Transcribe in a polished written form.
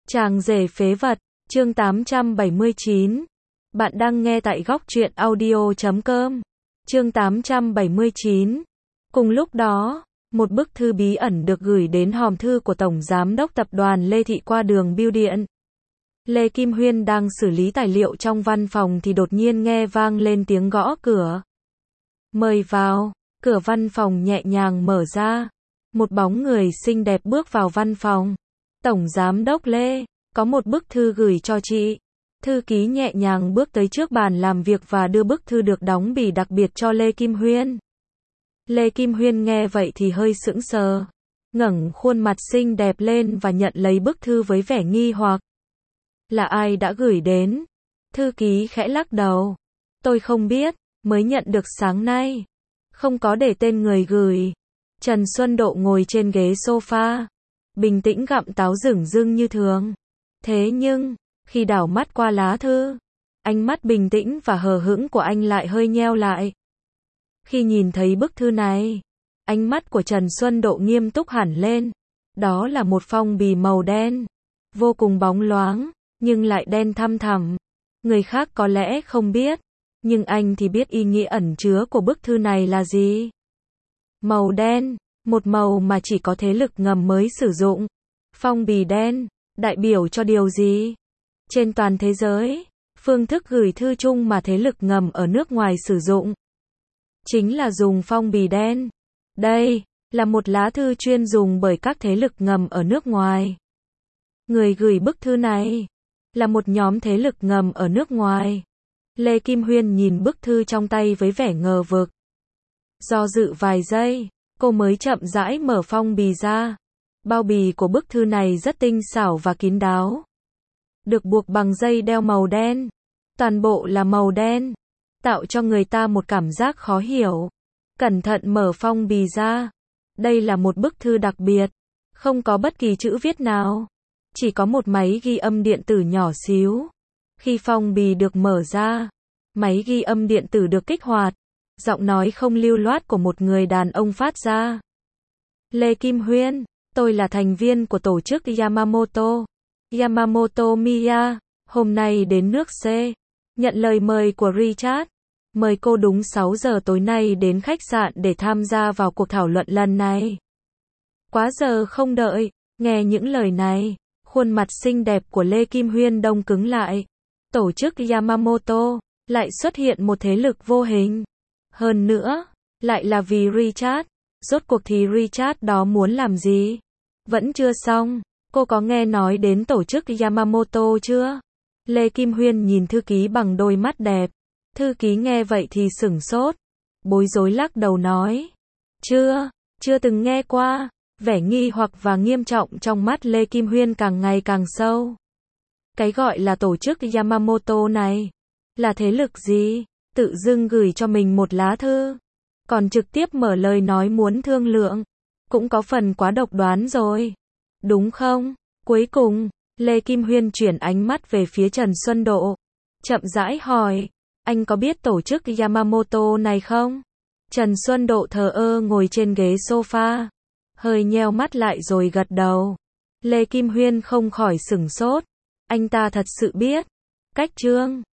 Chàng rể phế vật, chương 879. Bạn đang nghe tại góc truyện audio.com. Chương 879. Cùng lúc đó, một bức thư bí ẩn được gửi đến hòm thư của Tổng Giám đốc Tập đoàn Lê Thị qua đường bưu điện. Lê Kim Huyên đang xử lý tài liệu trong văn phòng thì đột nhiên nghe vang lên tiếng gõ cửa. Mời vào, cửa văn phòng nhẹ nhàng mở ra. Một bóng người xinh đẹp bước vào văn phòng. Tổng Giám đốc Lê, có một bức thư gửi cho chị. Thư ký nhẹ nhàng bước tới trước bàn làm việc và đưa bức thư được đóng bìa đặc biệt cho Lê Kim Huyên. Lê Kim Huyên nghe vậy thì hơi sững sờ, ngẩng khuôn mặt xinh đẹp lên và nhận lấy bức thư với vẻ nghi hoặc. Là ai đã gửi đến? Thư ký khẽ lắc đầu. Tôi không biết, mới nhận được sáng nay. Không có để tên người gửi. Trần Xuân Độ ngồi trên ghế sofa, bình tĩnh gặm táo dửng dưng như thường. Thế nhưng, khi đảo mắt qua lá thư, ánh mắt bình tĩnh và hờ hững của anh lại hơi nheo lại. Khi nhìn thấy bức thư này, ánh mắt của Trần Xuân Độ nghiêm túc hẳn lên. Đó là một phong bì màu đen, vô cùng bóng loáng, nhưng lại đen thăm thẳm. Người khác có lẽ không biết, nhưng anh thì biết ý nghĩa ẩn chứa của bức thư này là gì. Màu đen, một màu mà chỉ có thế lực ngầm mới sử dụng. Phong bì đen, đại biểu cho điều gì? Trên toàn thế giới, phương thức gửi thư chung mà thế lực ngầm ở nước ngoài sử dụng chính là dùng phong bì đen. Đây là một lá thư chuyên dùng bởi các thế lực ngầm ở nước ngoài. Người gửi bức thư này là một nhóm thế lực ngầm ở nước ngoài. Lê Kim Huyên nhìn bức thư trong tay với vẻ ngờ vực. Do dự vài giây, cô mới chậm rãi mở phong bì ra. Bao bì của bức thư này rất tinh xảo và kín đáo. Được buộc bằng dây đeo màu đen. Toàn bộ là màu đen, tạo cho người ta một cảm giác khó hiểu. Cẩn thận mở phong bì ra. Đây là một bức thư đặc biệt. Không có bất kỳ chữ viết nào. Chỉ có một máy ghi âm điện tử nhỏ xíu. Khi phong bì được mở ra, máy ghi âm điện tử được kích hoạt. Giọng nói không lưu loát của một người đàn ông phát ra. Lê Kim Huyên, tôi là thành viên của tổ chức Yamamoto. Yamamoto Miya, hôm nay đến nước C. Nhận lời mời của Richard. Mời cô đúng 6 giờ tối nay đến khách sạn để tham gia vào cuộc thảo luận lần này. Quá giờ không đợi, nghe những lời này, khuôn mặt xinh đẹp của Lê Kim Huyên đông cứng lại. Tổ chức Yamamoto lại xuất hiện một thế lực vô hình. Hơn nữa, lại là vì Richard. Rốt cuộc thì Richard đó muốn làm gì? Vẫn chưa xong, cô có nghe nói đến tổ chức Yamamoto chưa? Lê Kim Huyên nhìn thư ký bằng đôi mắt đẹp. Thư ký nghe vậy thì sửng sốt, bối rối lắc đầu nói. Chưa từng nghe qua. Vẻ nghi hoặc và nghiêm trọng trong mắt Lê Kim Huyên càng ngày càng sâu. Cái gọi là tổ chức Yamamoto này, là thế lực gì? Tự dưng gửi cho mình một lá thư, còn trực tiếp mở lời nói muốn thương lượng, cũng có phần quá độc đoán rồi. Đúng không? Cuối cùng, Lê Kim Huyên chuyển ánh mắt về phía Trần Xuân Độ. Chậm rãi hỏi, anh có biết tổ chức Yamamoto này không? Trần Xuân Độ thờ ơ ngồi trên ghế sofa, hơi nheo mắt lại rồi gật đầu. Lê Kim Huyên không khỏi sửng sốt. Anh ta thật sự biết. Cách chương